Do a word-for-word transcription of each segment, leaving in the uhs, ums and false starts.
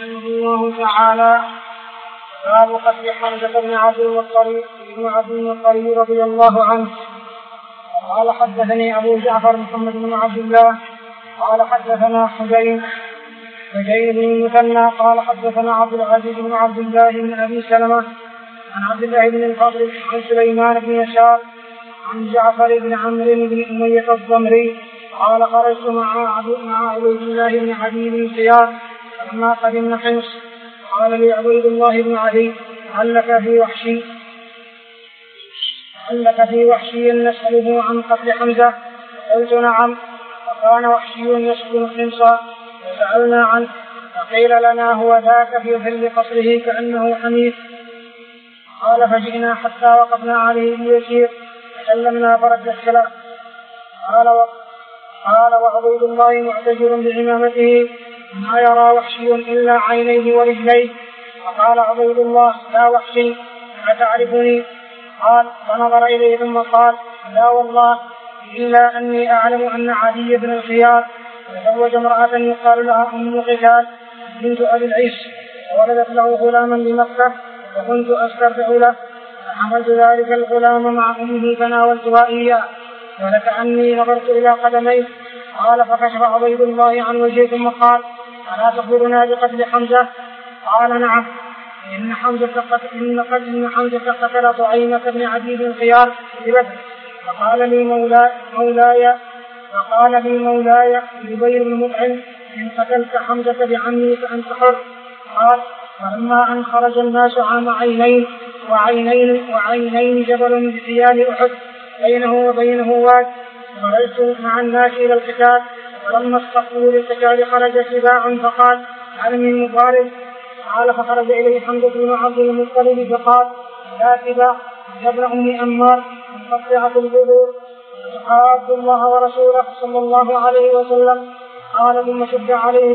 رحمه الله تعالى: باب قتل حمزة بن عبد المطلب بن عبد المطلب رضي الله عنه. قال حدثني أبو جعفر محمد بن عبد الله قال حدثنا حجين حجين بن المثنى قال حدثنا عبد العزيز بن عبد الله بن أبي سلمة عن عبد الله بن الفضل عن سليمان بن يسار عن جعفر بن عمرو بن أمية الضمري قال: خرجت مع عبيد الله بن عدي بن سيار فلما قدمنا حمص قال لي عبيد الله بن عدي: هل لك في وحشي هل لك في وحشي نسأله عن قتل حمزة؟ قلت: نعم. وكان وحشي يسكن حمصا فسألنا عنه فقيل لنا: هو ذاك في ظل قصره كأنه حميد. قال: فجئنا حتى وقفنا عليه بيسير فسلمنا فرد السلام. قال قال وعبيد الله معتجر بعمامته ما يرى وحشي إلا عينيه ورجليه. فقال عبيد الله: لا وحشي أتعرفني؟ قال: فنظر إليه ثم قال: لا والله إلا أني أعلم أن عدي بن الخيار تزوج امرأة يقال لها أم قتال بنت أبي العيس وولدت له غلاما بمكة وكنت أسترضع له فحملت ذلك الغلام مع أمه فناولتها إياه ولكأني نظرت إلى قدميه. قال: فكشف عبيد الله عن وجهه ثم قال: ألا تخبرنا بقتل حمزة؟ قال: نعم. إن حمزة إن حمزة قتل طعيمة بن عدي بن الخيار ببدر فقال لي مولاي مولاي فقال لي مولاي جبير بن مطعم: إن قتلت حمزة بعمي فأنت حر. قال: فلما أن خرج الناس عام عينين وعينين وعينين جبل بثياب أحد بينه وبينه واد خرجت مع الناس إلى القتال فلما استقبلوا للقتال خرج سباع فقال: هل من مبارز؟ قال: فخرج إليه حمزة بن عبد المطلب فقال: لا سباع يا ابن أم أمار مقطعة البذور عبد الله ورسوله صلى الله عليه وسلم. قال: ثم شد عليه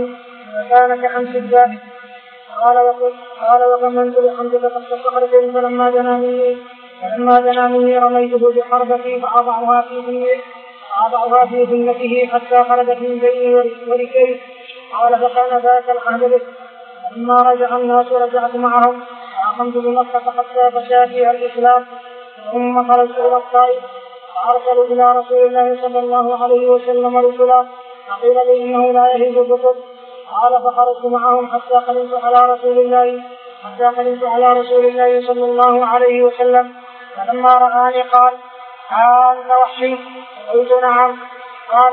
فكان كأمس الدائم. قال: وقل قال وكمنت لحمزة قد صخرة فلما دنا مني فلما دنا مني رميته بحربتي فأضعها في ذنته فأضعها في ذنته حتى خرجت من بيني وركيه. قال: فكان ذاك العهد به. لما رجع الناس رجعت معهم فأقمت بمكة حتى فشى فيها الإسلام ثم خرجت إلى الطائف فأرسلوا إلى رسول الله صلى الله عليه وسلم رسلا فقيل لي إنه لا يهيج الرسل. قال: فخرجت معهم حتى قدمت على رسول الله حتى قدمت على رسول الله صلى الله عليه وسلم فلما رآني قال: أنت وحشي؟ قلت: نعم. قال: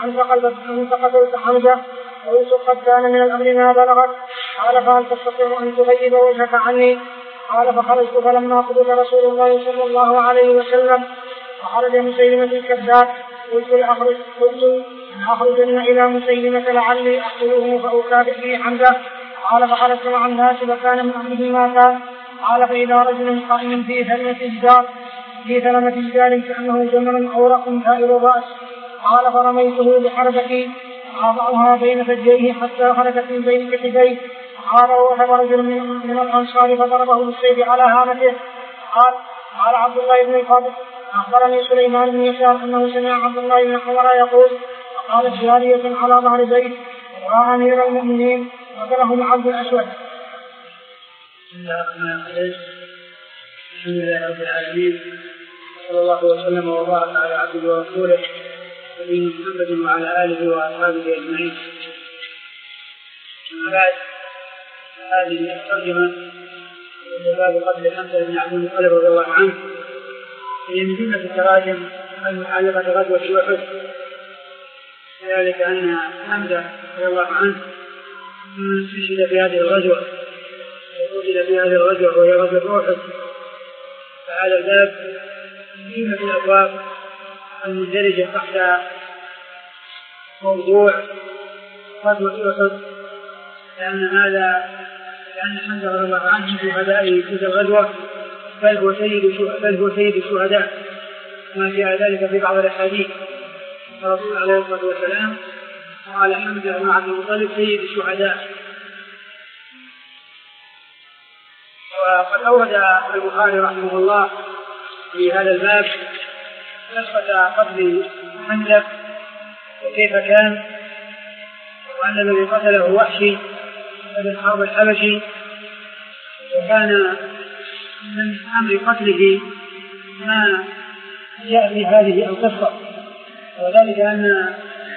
أنت قتلت حمزة؟ قلت: قد كان من الأمر ما بلغت. قال: فهل تستطيع أن تغيب وجهك عني؟ قال: فخرجت فلما قبل رسول الله صلى الله عليه وسلم وخرج مسيلمة الكذاب قلت لأخرج قلت لأخرجن إلى مسيلمة لعلي أقتله فأكافئ به حمزة. قال: فخرجت مع الناس فكان من أمره ما كان. قال: فإذا رجل قائم في ثلمة جدار في ثلمة جدار كأنه جمل أورق ثائر الرأس. قال: فرميته بحربتي أضعها بين فجيه حتى خرجت من بين كتفيه. قال: ووهب رجل من الأنصار فضربه بالسيف على هامته. قال قال عبد الله بن الفضل: أخبرني سليمان بن يسار أنه سمع عبد الله بن عمر يقول: وقالت جارية على ظهر بيت: يا أمير المؤمنين قتله عبد الأسود. بسم الله الرحمن الرحيم. الحمد لله رب العالمين صلى الله وسلم وبارك على عبده ورسوله نبينا محمد وعلى آله وأصحابه أجمعين. أما بعد، هذه الترجمة باب قتل حمزة بن عبد المطلب رضي الله عنه هي من جملة التراجم المتعلقة بغزوة أحد، ذلك أن حمزة رضي الله عنه استشهد في هذه الغزوة وقتل في هذه الغزوة وهي غزوة أحد. فهذا الباب من جملة الأبواب المندرجة تحت موضوع غزوة أحد، لأن هذا لأن حمزة رضي الله عنه في شهدائه في الغزوة بل هو سيد بل هو سيد الشهداء، ما في ذلك في بعض الأحاديث. الرسول عليه الصلاة والسلام قال: حمزة بن عبد المطلب سيد الشهداء. وقد أورد البخاري رحمه الله في هذا الباب قصة قتل حمزة وكيف كان، وأن الذي قتله وحشي بن حرب الحبشي، وكان من أمر قتله ما جاء في هذه القصة، وذلك أن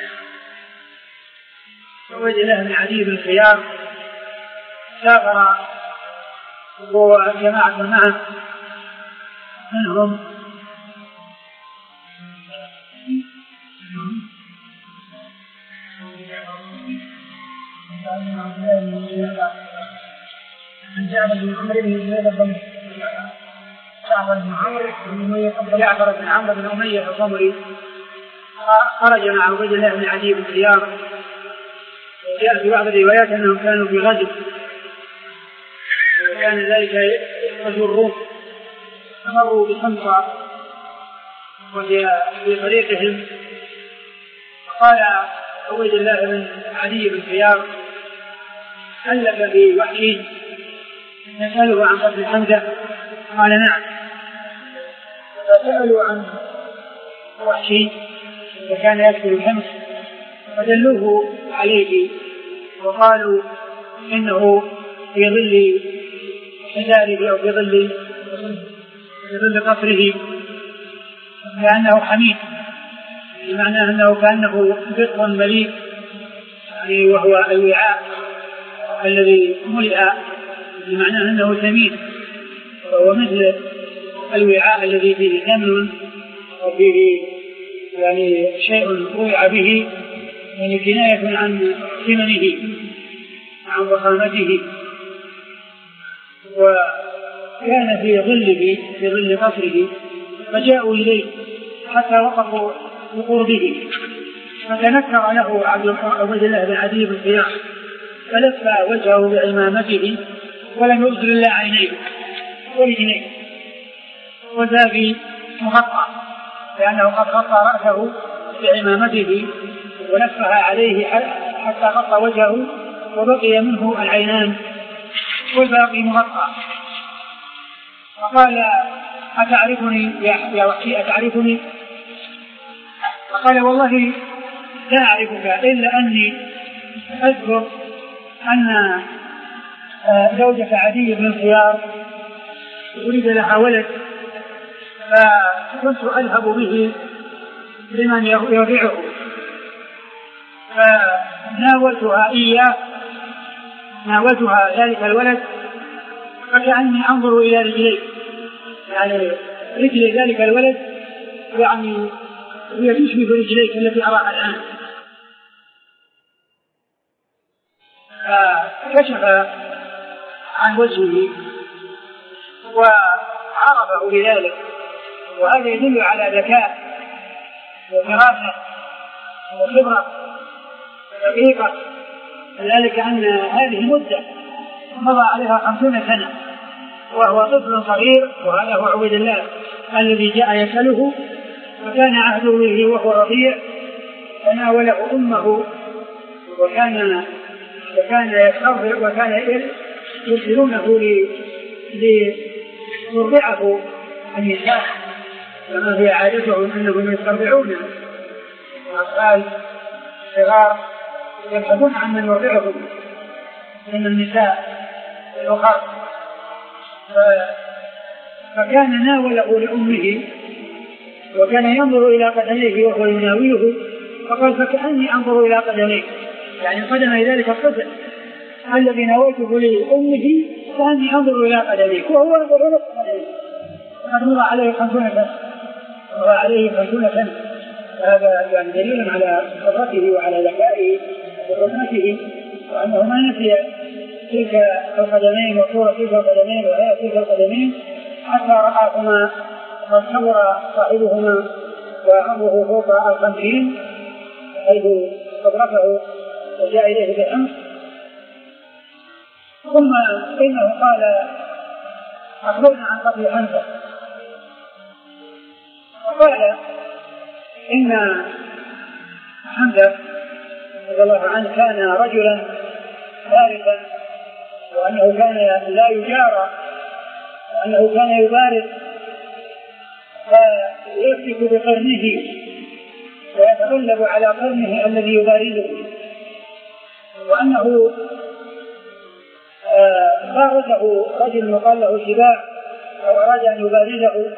عبيد الله بن عدي بن خيار سافر وجماعة معه منهم عن جعفر بن عمرو بن أمية الضمري جعفر بن عمرو بن أمية جعفر بن عمرو بن أمية الضمري خرج مع عبيد الله بن عدي بن خيار. جاء في بعض الروايات أنهم كانوا في غزو، وكان ذلك غزو الروم، مروا بحمصة وهي في طريقهم، قال عبيد الله بن عدي بن خيار هل لك بوحشي نسأله عن قتل حمزة؟ قال نعم. فسألوا عن وحشي وكان يكتب الحمص، فدلوه عليه وقالوا إنه في ظل حجاره أو في ظل في ظل قصره، لأنه حميد، بمعنى أنه كأنه بطء مليء، يعني وهو الوعاء الذي ملئ، بمعنى أنه ثمين، وهو مثل الوعاء الذي فيه ثمن وفيه يعني شيء روع به، يعني كناية عن ثمنه عن ضخامته. وكان في ظله في ظل قصره، فجاءوا إليه حتى وقفوا بقربه، فتنكر له عبيد الله بن عدي بن خيار، فلف وجهه بعمامته ولم يبصر إلا عينيه ورجليه، وذاك مغطى لأنه قد غطى رأسه بعمامته ولفها عليه حتى غطى وجهه، وبقي منه العينان والباقي مغطى. فقال أتعرفني يا وحشي أتعرفني؟ فقال والله لا أعرفك، إلا أني أذكر أن زوجة عدي بن خيار أريد لها ولد، فكنت أذهب به لمن يرضعه، فناولتها إياه ناولتها ذلك الولد، فكأني أنظر إلى رجليه، يعني رجل ذلك الولد يعني هي تشبه رجليك التي أراها الآن. فكشف عن وجهه وعرفه بذلك، وهذا يدل على ذكاء وفراسة وخبرة دقيقة، ذلك أن هذه مدة مضى عليها خمسون سنة وهو طفل صغير، وهذا هو عبيد الله الذي جاء يسأله، وكان عهده به وهو رضيع، فناوله أمه، وكان وكان يسترضع وكان يرسلونه ليرضعه النساء، كما هي عادتهم أنهم يسترضعون الأطفال الصغار، يبحثون عن من يرضعهم من النساء الأخرى. فكان ناوله لأمه، وكان ينظر إلى قدميه وهو يناوله، فقال فكأني أنظر إلى قدميه، يعني قدم ذلك الطفل الذي ناولته لأمه كأني أنظر إلى قدميه وهو ينظر إلى قدميه، وقد مضى عليه خمسون سنة وهو عليه خمسون سنة. هذا يعني دليل على خبرته وعلى ذكائه وحكمته، وأنه ما نسي تلك القدمين وصورة تلك القدمين وهي تلك القدمين حتى رآهما وصور صاحبهما وعمره فوق الخمسين، حيث صدرته وجاء إليه بالأمس. ثم إنه قال أخبرنا عن قتل حمزة، وقال إن حمزة رضي الله عنه كان رجلا بارزا، وأنه كان لا يجارى، وأنه كان يبارز فيمسك بقرنه ويتغلب على قرنه الذي يبارزه، وأنه فبارزه رجل يقال له شباع أو أراد أن يبارزه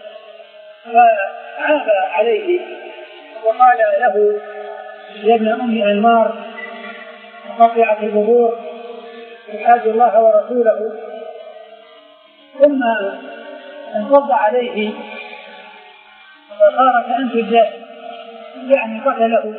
فعاب عليه وقال له يا ابن أم أنمار قطعت البذور يحاج الله ورسوله، ثم انفض عليه فصار كأنف الجاهل يعني قتله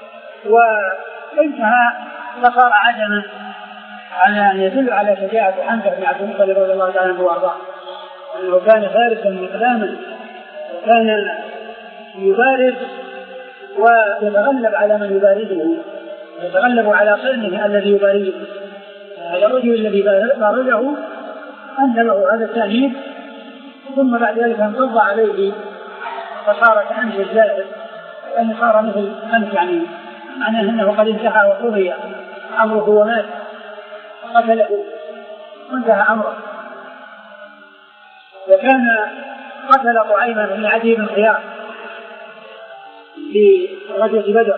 وانتهى فصار عجما، على أن يدل على شجاعة حمزة بن عبد المطلب رضي الله تعالى عنه وارضاه أنه كان فارسا مقداما وكان يبارز ويتغلب على من يبارزه، يتغلب على قرنه الذي يبارزه. هذا الرجل الذي بارزه أنزله هذا التأنيب، ثم بعد ذلك انقض عليه فصار كأنف الجاهل، أن صار مثل أنف يعني معناه أنه قد انتهى وقضي أمره ومات قتله وانتهى أمره. وكان قتل طعيمة بن عدي بن خيار في غزوة بدر،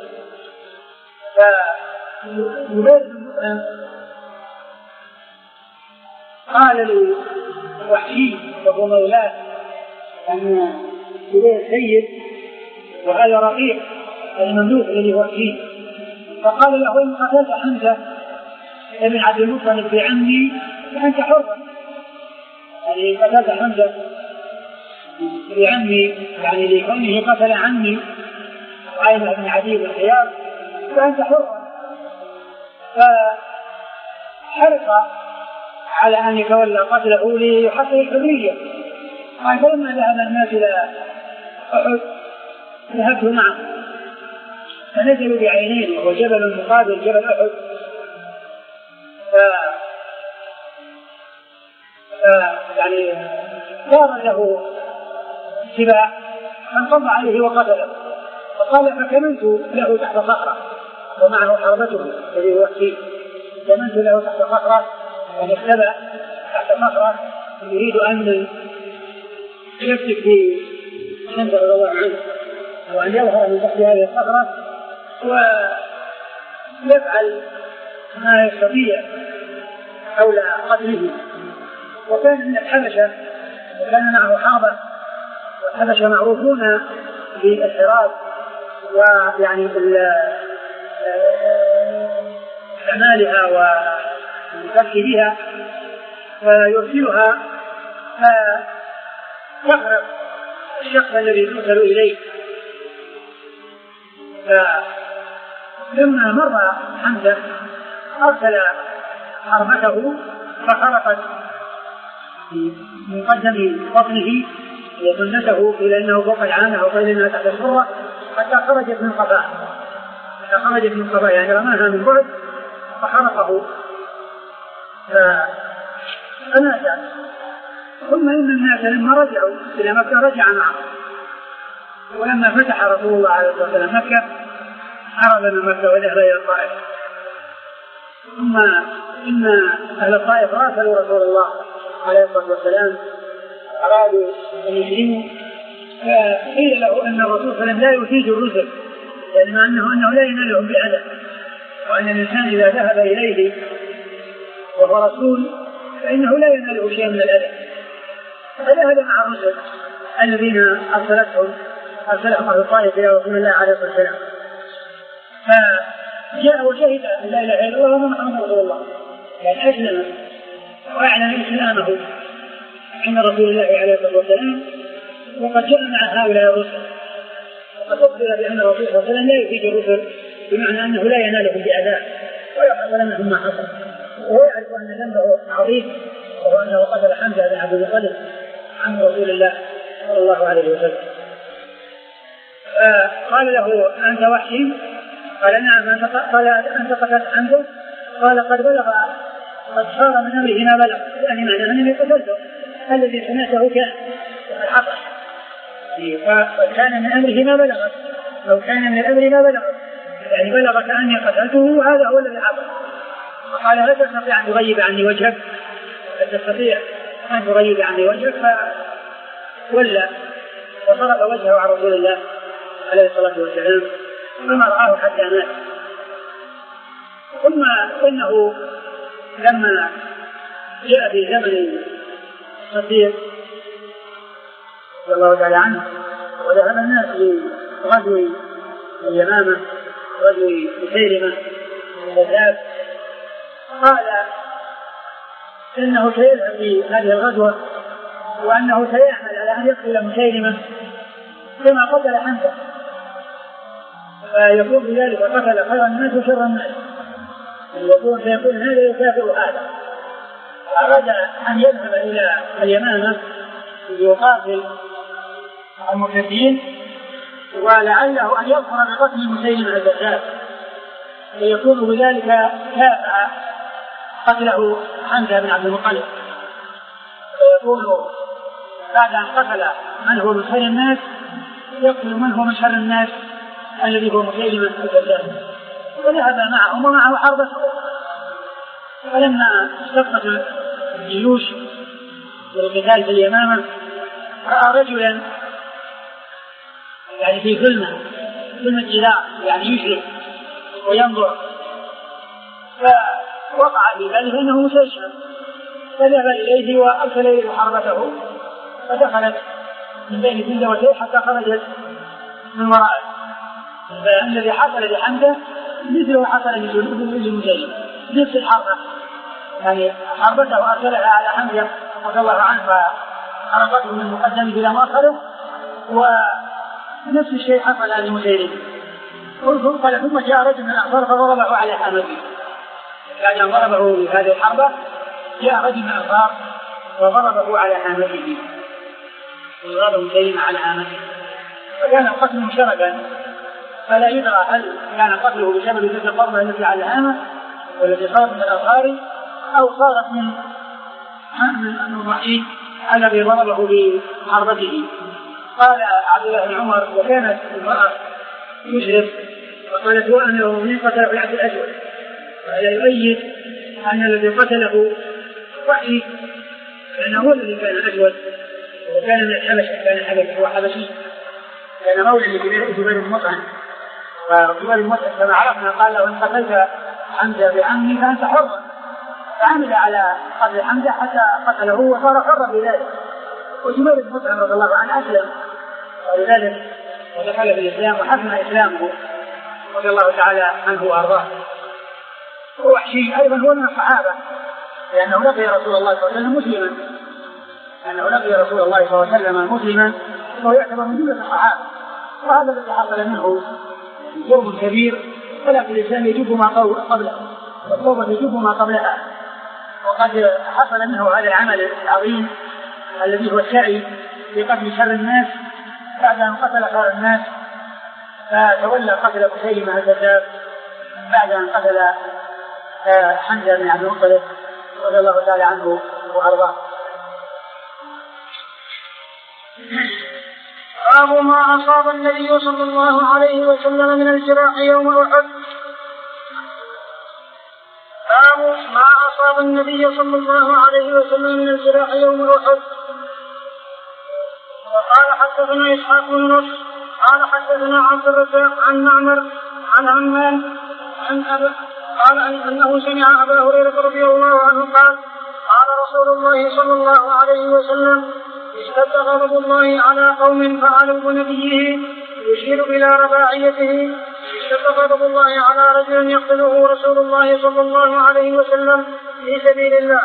فيبارز المسلم قال لوحشي وهو مولاه أن يبارز سيد وهذا رقيق المملوك الذي هو فيه، فقال له إن قتلت حمزة ابن عبد المطلب بعمي فأنت حر، يعني قتلت حمزة بعمي يعني لكونه قتل عمي طعيمة بن عدي بن خيار فأنت حر. فحرص على أن يتولى قتله ليحصل الحرية. فلما ذهب الناس إلى أحد ذهبت معه فنزلوا بعينين وهو جبل مقابل جبل أحد، ف... ف... يعني صار له سباع فانقض عليه وقتله، فقال فكمنت له تحت صخرة ومعه حربته الذي هو فيه، كمنت له تحت صخرة يعني اختبأ تحت صخرة يريد أن يمسك في حمزة رضي الله عنه وأن يظهر من تحت هذه الصخرة ويفعل ما يستطيع حول قتله. وكان من الحبشة وكان معه حربة، والحبشة معروفون بالحراب ويعني استعمالها والفك بها، فيرسلها فتغرق الشخص الذي ترسل إليه. فلما مر حمزة أرسل حربته فخرقت من قدم بطنه وسنته إلى أنه فوق العانة وقيل أنها تحت الصورة حتى خرجت من قفاه، حتى خرجت من قفاه يعني رماها من بعد فحرقه فمات. ثم إن الناس لما رجعوا إلى مكة رجع معه، ولما فتح رسول الله عليه الصلاة والسلام مكة هرب من مكة وذهب إلى الطائف. ثم إن أهل الطائف راسلوا رسول الله عليه الصلاة والسلام أرادوا أن يسلموا، فقيل له أن الرسول صلى الله عليه وسلم لا يفيد الرسل، يعني مع أنه أنه لا ينالهم بأذى، وأن الإنسان إذا ذهب إليه وهو رسول فإنه لا يناله شيء من الأذى. فذهب مع الرسل الذين أرسلتهم أرسلهم أهل الطائف إلى رسول الله عليه الصلاة والسلام، فجاء وشهد لا إله إلا الله ومحمد رسول الله، يعني أسلم وأعلن إسلامه عند رسول الله عليه الصلاة والسلام. وقد جاء مع هؤلاء الرسل وقد أخبر بأن الرسول صلى الله عليه وسلم لا يفيد الرسل، بمعنى أنه لا ينالهم بأذى ويحصل لهم ما حصل، وهو يعرف أن ذنبه عظيم وهو أنه قتل حمزة بن عبد المطلب عن رسول الله صلى الله عليه وسلم. قال له أنت وحشي؟ قال نعم. قال أنت قتلت حمزة؟ قال قد بلغ قد صار من أمره ما بلغ، يعني معنى أنني قتلته، الذي سمعته كان وقد حصل، فكان من أمره ما بلغ، لو كان من الأمر ما بلغ يعني بلغ كأني قتلته وهذا هو الذي حصل. قال لا تستطيع أن تغيب عني وجهك، لا تستطيع أن تغيب عني وجهك، فولى وصرف وجهه على رسول الله عليه الصلاة والسلام فما رآه حتى مات. ثم إنه لما جاء في زمن الصديق رضي الله تعالى عنه وذهب الناس لغزو اليمامة غزو مسيلمة الكذاب، قال إنه سيذهب في هذه الغزوة وأنه سيعمل على أن يقتل مسيلمة كما قتل حمزة، فيكون بذلك قتل خير الناس وشر الناس، يكون سيكون هذا يكافئ هذا. أراد أن يذهب إلى اليمامة ليقاتل المرتدين ولعله أن يظفر بقتل مسيلمة الكذاب، فيكون بذلك كافأ قتله حمزة بن عبد المطلب، فيكون بعد أن قتل من هو من خير الناس يقتل من هو من شر الناس الذي هو مسيلمة الكذاب. فذهب معهم ومعه حربته، فلما اشتقت الجيوش للقتال في اليمامة رأى رجلا يعني في ظلمة ظلمة جدار يعني يشرف وينظر، فوقع في باله انه مسيلمة، فذهب اليه وارسل اليه حربته فدخلت من بين سندوتيه حتى خرجت من ورائه. فالذي حصل لحمزة مثله حصل لمسيلمة، نفس الحربة، يعني حربته ارسلها على حمزة رضي الله عنه فحربته من مقدمه الى مؤخره، ونفس الشيء حصل لمسيلمة. قال ثم جاء رجل من الأنصار فضربه على حامته، بعد أن ضربه بهذه الحربة جاء رجل من الأنصار وضربه على حامته، وضرب مسيلمة على حامته، فكان القتل مشتركا، فلا يدرى هل كان قتله بسبب تلك الضربة التي على الهامة والتي صارت من الأنصار أو صارت من من الضعيف الذي ضربه بحربته. قال عبد الله بن عمر وكانت المرأة يشرف وقالت وأنه من قتل في العبد الأسود، وهذا يؤيد أن الذي قتله وحي، لأنه هو الذي كان أسود وكان من الحبشة، كان حبشي هو حبشي، كان مولى لجبير بن مطعم، وجبير بن مطعم كما عرفنا قال له إن قتلت حمزة بعمي فأنت حر، فعمل على قتل حمزة حتى قتله وصار حرا بذلك. وجبير بن مطعم رضي الله عنه أسلم ولذلك ودخل في الإسلام وحسن إسلامه رضي الله تعالى عنه وأرضاه. ووحشي أيضا هو من الصحابة، لأنه لقي رسول الله صلى الله عليه وسلم مسلما، لأنه لقي رسول الله صلى الله عليه وسلم مسلما وهو يعتبر من جملة الصحابة، وهذا الذي حصل منه جرم كبير، ولكن الإسلام يجب ما قبله والتوبة يجب ما قبلها، وقد حصل منه هذا العمل العظيم الذي هو السعي في قتل شر الناس بعد أن قتل خير الناس، فتولى قتل مسيلمة الكذاب بعد أن قتل حمزة بن عبد المطلب رضي الله تعالى عنه وأرضاه. باب ما أصاب النبي صلى الله عليه وسلم من الجراح يوم أحد. باب ما أصاب النبي صلى الله عليه وسلم من الجراح يوم أحد. وقال حدثنا إسحاق بن نصر قال حدثنا عبد الرزاق عن معمر عن همام عن أبي قال أنه سمع أبا هريرة رضي الله عنه قال قال رسول الله صلى الله عليه وسلم اشتد غضب الله على قوم فعلوا بنبيه يشير إلى رباعيته اشتد غضب الله على رجل يقتله رسول الله صلى الله عليه وسلم في سبيل الله.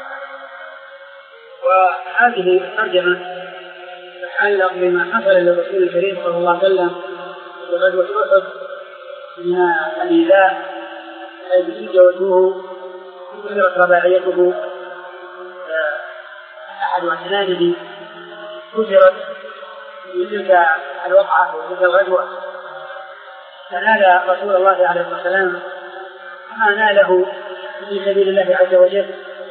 وهذه الترجمة تتعلق بما حصل للرسول الكريم صلى الله عليه وسلم في غزوة أحد من الإيذاء الذي جوزوه كثرت رباعيته، أحد أسنانه كثرت في تلك الوقعة وتلك الغزوة، فنال رسول الله عليه الصلاة والسلام ما ناله في سبيل الله عز وجل.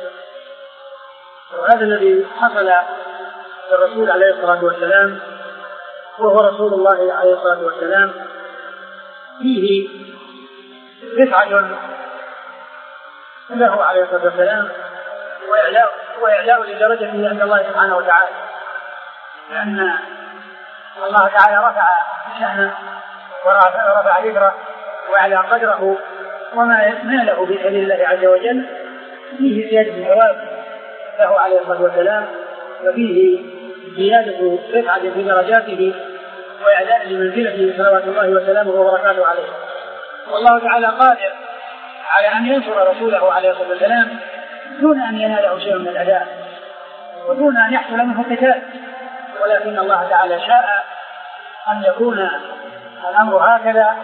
وهذا الذي حصل للرسول عليه الصلاة والسلام وهو رسول الله عليه الصلاة والسلام فيه رفعة له عليه الصلاة والسلام وإعلاء, وإعلاء لدرجته عند الله سبحانه وتعالى، لأن الله تعالى رفع شأنه ورفع ذكره وأعلى قدره، وما ناله في سبيل الله عز وجل فيه زيادة الثواب له عليه الصلاة والسلام، وفيه زيادة رفعة في درجاته وإعلاء لمنزلته صلوات الله وسلامه وبركاته عليه. والله تعالى قادر على أن ينصر رسوله عليه الصلاة والسلام دون أن يناله شيء من الأداء ودون أن يحصل منه قتال، ولكن الله تعالى شاء أن يكون الأمر هكذا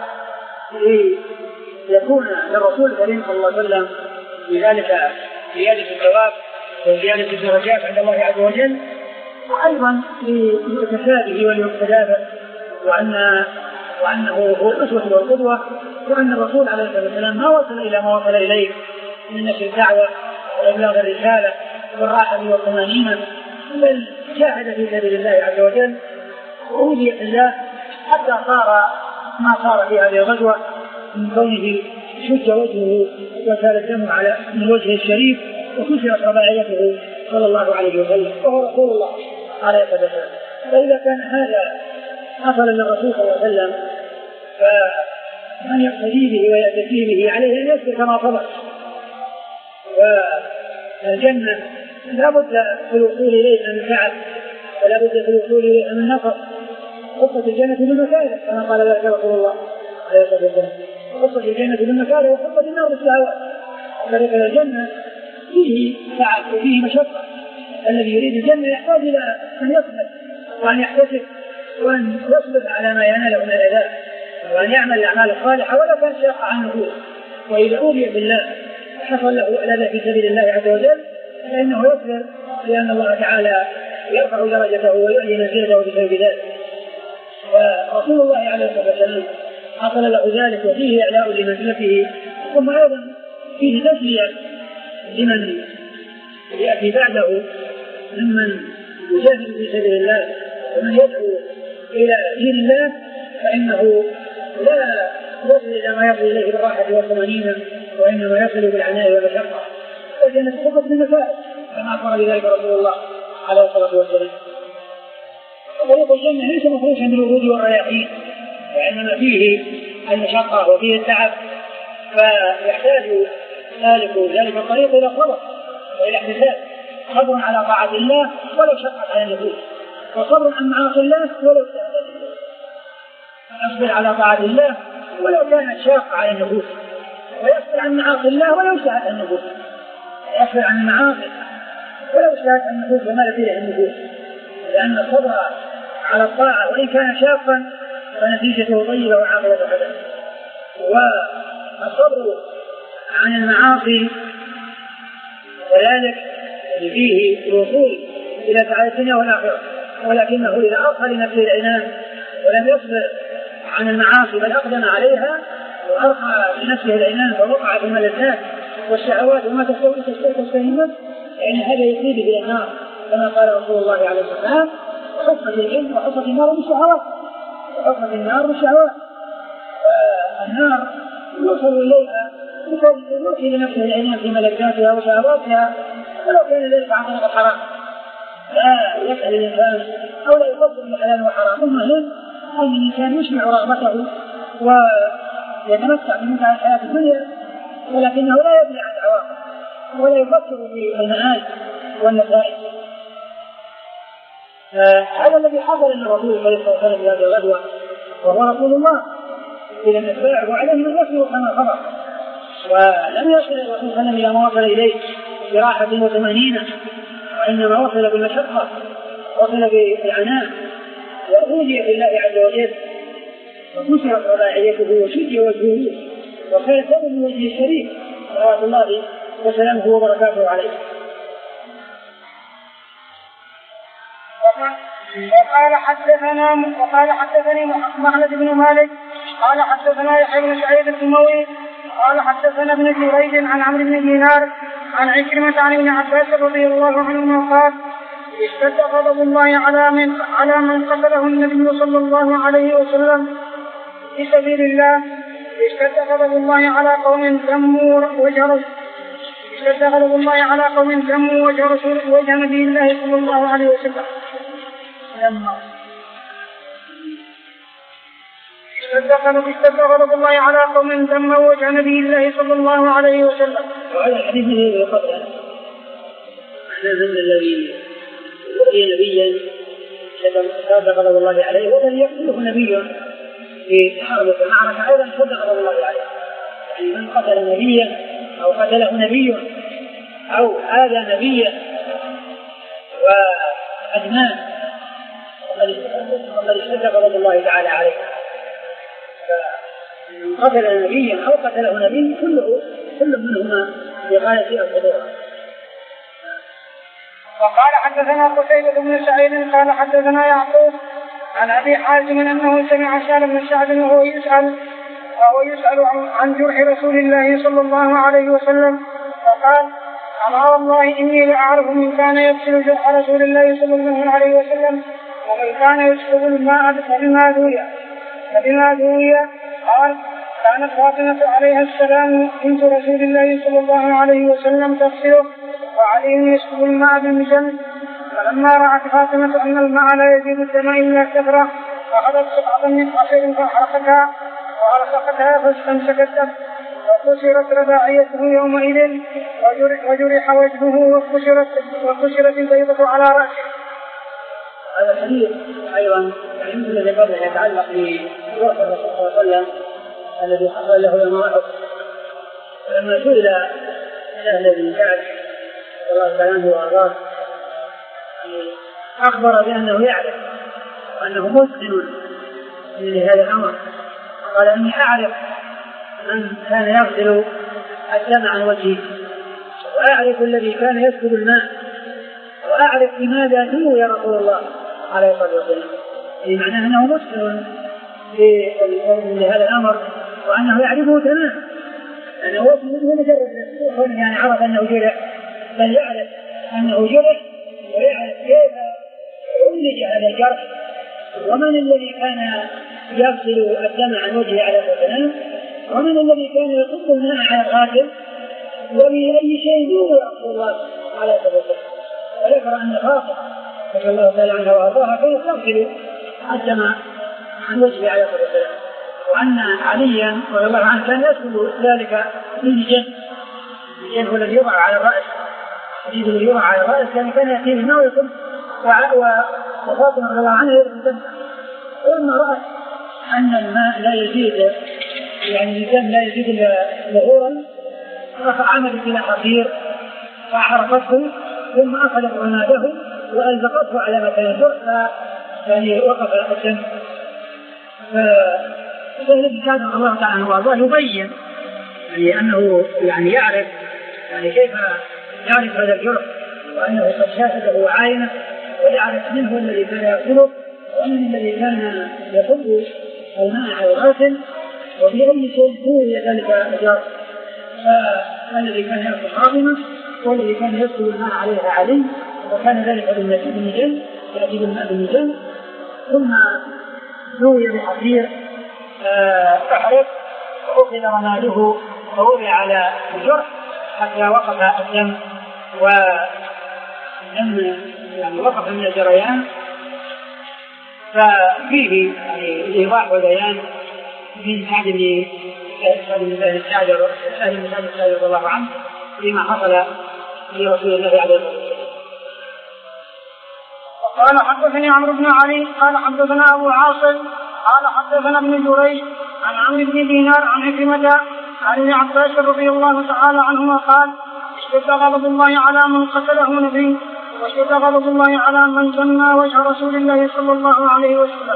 ليكون للرسول الكريم صلى الله عليه وسلم بذلك زيادة الثواب وزيادة الدرجات عند الله عز وجل، وأيضا لإكتسابه ولإقتدابه، وأن وأنه هو الأسوة والقدوة، وأن الرسول عليه الصلاة والسلام ما وصل إلى ما وصل إليه من نشر الدعوة وإبلاغ الرسالة والراحة والطمأنينة، بل جاهد في سبيل الله عز وجل وأوذي في الله حتى صار ما صار في هذه الغزوة من كونه شج وجهه وسال الدم على من وجهه الشريف وكسرت رباعيته صلى الله عليه وسلم، وهو رسول الله عليه الصلاة والسلام. فإذا كان هذا حصل للرسول صلى الله عليه وسلم فمن يقتدي به ويأتي به عليه أن يسلك كما صبر. والجنة لا بد في الوصول إليها من تعب، ولا بد في الوصول إليها من نصر. قصة الجنة بالمكاره كما قال ذلك رسول الله عليه الصلاة والسلام، قصة الجنة بالمكاره وقصة النار بالشهوات. طريق الجنة فيه تعب وفيه مشقة، الذي يريد الجنة يحتاج إلى أن يصبر وأن يحتسب وأن يصبر على ما يناله من الأذى، وأن يعمل الأعمال الصالحة ولو كان شاقا عن نفوسه. وإذا أوذي بالله حصل له الأذى في سبيل الله عز وجل فإنه يصبر، لأن الله تعالى يرفع درجته ويعلي منزلته بسبب ذلك. ورسول الله عليه الصلاة والسلام حصل له ذلك وفيه إعلاء لمنزلته، ثم أيضا فيه تسلية لمن يأتي بعده ممن يجاهد في سبيل الله ومن يدعو إلى دين الله، فإنه لا يصل إلى ما يصل إليه بالراحة والطمأنينة، وإنما يصل بالعناء والمشقة. فالجنة فقط بالمكاره كما أخبر بذلك رسول الله عليه الصلاة والسلام. طريق الجنة ليس مفروشا بالورود والرياحين، وإنما فيه المشقة وفيه التعب، فيحتاج ذلك ذلك الطريق إلى صبر وإلى احتساب، صبر على طاعة الله ولو شقت على النفوس، وصبر عن معاصي الله ولو شقت على النفوس. يصبر على طاعة الله ولو كانت شاقة على النفوس، ويصبر عن معاصي الله ولو شاءت النفوس، يصبر عن المعاصي ولو شاءت النفوس وما لديه النفوس، لأن الصبر على الطاعة وإن كان شاقا فنتيجته طيبة وعاقبة حسنة. والصبر عن المعاصي وذلك فيه الوصول إلى سعادة الدنيا والآخرة، ولكنه إذا أرخى لنفسه العنان ولم يصبر عن المعاصي بل أقدم عليها وأرخى لنفسه العنان فوقع في الملذات والشهوات وما تستوي تستهمه، فإن هذا يصيب إلى النار كما قال رسول الله عليه الصلاة والسلام: حفت العلم وحفت النار بالشهوات، وحفت النار بالشهوات. النار يوصل إليها يلقي لنفسه العنان في ملذاتها وشهواتها ولو كان ذلك عن طريق الحرام. لا يسأل الإنسان أو لا يفضل الحلال وحرام، المهم أن الإنسان يشبع رغبته ويتمتع بمتع الحياة الدنيا، ولكنه لا يبني عن العواقب ولا يفكر في المآل والنتائج. هذا الذي حصل للرسول صلى الله عليه وسلم في هذه الغزوة، وهو رسول الله إلى الإتباع وعليه من نفسه كما خبر، ولم يصل الرسول صلى الله عليه وسلم إلى ما وصل إليه براحة وطمأنينة، وإنما وصل بالمشقة، وصل بالعناء، وأوذي بالله عز وجل، وكسرت رباعيته وشج وجهه وكان سبب من وجه الشريف صلوات الله وسلامه وبركاته عليه. وقال حدثنا وقال حدثني محمد بن مالك قال حدثنا يحيى بن سعيد الأموي قال حدثنا ابن جريج عن عمرو بن دينار عن عكرمة عن ابن عباس رضي الله عنهما قال: اشتد غضب الله على من على من قتله النبي صلى الله عليه وسلم في سبيل الله. اشتد غضب الله على قوم ذموا وجه اشتد غضب الله على قوم ذموا وجه رسول وجه نبي الله صلى الله عليه وسلم. اشتد غضب الله على قوم ذموا وجه نبي الله صلى الله عليه وسلم. وعلى الحديث الذي قبله من الذي يؤذي نبيا شد غضب الله عليه ولن يقتله نبي في حرب المعركة أيضا شد غضب الله عليه. يعني من قتل نبيا أو قتله نبي أو آذى نبيا وأدمان وقد اشتد غضب الله تعالى عليه. فمن قتل نبيا أو قتله نبي كله كل منهما في غاية الخطورة. وقال حدثنا قتيبة بن سعيد قال حدثنا يعقوب عن أبي حازم أنه سمع سالم بن سعد وهو يسأل وهو يسأل عن جرح رسول الله صلى الله عليه وسلم فقال: أما والله إني لأعرف من كان يغسل جرح رسول الله صلى الله عليه وسلم ومن كان يسكب الماء فبما ذوي فبما ذوي قال: كانت فاطمة عليها السلام بنت رسول الله صلى الله عليه وسلم تغسله وعليه يسكب الماء بالمجن، فلما رأت فاطمة أن الماء لا يزيد الدم إلا كثرة أخذت قطعة من حصير فأحرقتها وألصقتها فاستمسك الدم وكسرت رباعيته يومئذ وجرح وجهه وكسرت وكسرت البيضة على رأسه. هذا الحديث أيضا مثل الذي قبله يتعلق بروح الرسول صلى الله عليه وسلم الذي حصل له يوم أحد. لما سئل سهل بن سعد الله تعالى عنه وأرضاه أخبر بأنه يعرف وأنه مسلم لهذا الأمر، قال: إني أعرف من كان يغسل الدم عن وجهه وأعرف الذي كان يسكب الماء وأعرف لماذا دعوا يا رسول الله عليه الصلاة والسلام. يعني معناه أنه مسلم لهذا الأمر وأنه يعرفه تماما، أنه هو مجرد يعني عرف أنه جرح، بل يعرف أنه جرح ويعرف كيف عولج هذا الجرح ومن الذي كان يغسل الدم عن وجهه عليه الصلاة والسلام ومن الذي كان يصب الماء على الغاسل وبأي شيء يوضع رسول الله عليه الصلاة والسلام. وذكر أن فاطمة رضي الله تعالى عنها وأرضاها كانت تغسل الدم عن وجهه عليه الصلاة والسلام، وأن عليا رضي الله عنه كان يسكب ذلك بالجن، الجن هو الذي يوضع على الرأس، الجن الذي يوضع على الرأس يعني كان يأتيه الماء ويصب وفاطمة رضي الله عنها يرسل. ولما رأت أن الماء لا يزيد يعني الدم لا يزيد إلا ظهورا رفع عملت إلى حصير فأحرقته ثم أخذت عناده وألزقته على مكان الجرح يعني وقف الدم. فسهل بن سعد رضي الله تعالى عنه وأرضاه يبين يعني أنه يعني يعرف يعني كيف يعرف هذا الجرح وأنه قد شاهده وعاينه ويعرف منه الذي كان يغسله ومن الذي كان يصب الماء على الغاسل وبأي شيء دوري ذلك الجرح. فالذي كان يغسل فاطمة والذي كان يصب الماء عليها علي وكان ذلك بالمجن يأتي بالماء بالمجن ثم دوي بحصير أحرق وأخذ رماده ووضع على الجرح حتى وقف الدم والدم يعني وقف من الجريان. ففيه يعني إيضاح وبيان من سعد بن سعد رضي الله عنه فيما حصل لرسول الله عليه الصلاة والسلام. وقال حدثني عمرو بن علي قال حدثنا أبو عاصم قال حدثنا ابن جريج عن عمرو بن دينار عن عكرمة عن ابن عباس رضي الله تعالى عنهما قال: اشتد غضب الله على من قتله نبي واشتد غضب الله على من سمى وجه رسول الله صلى الله عليه وسلم.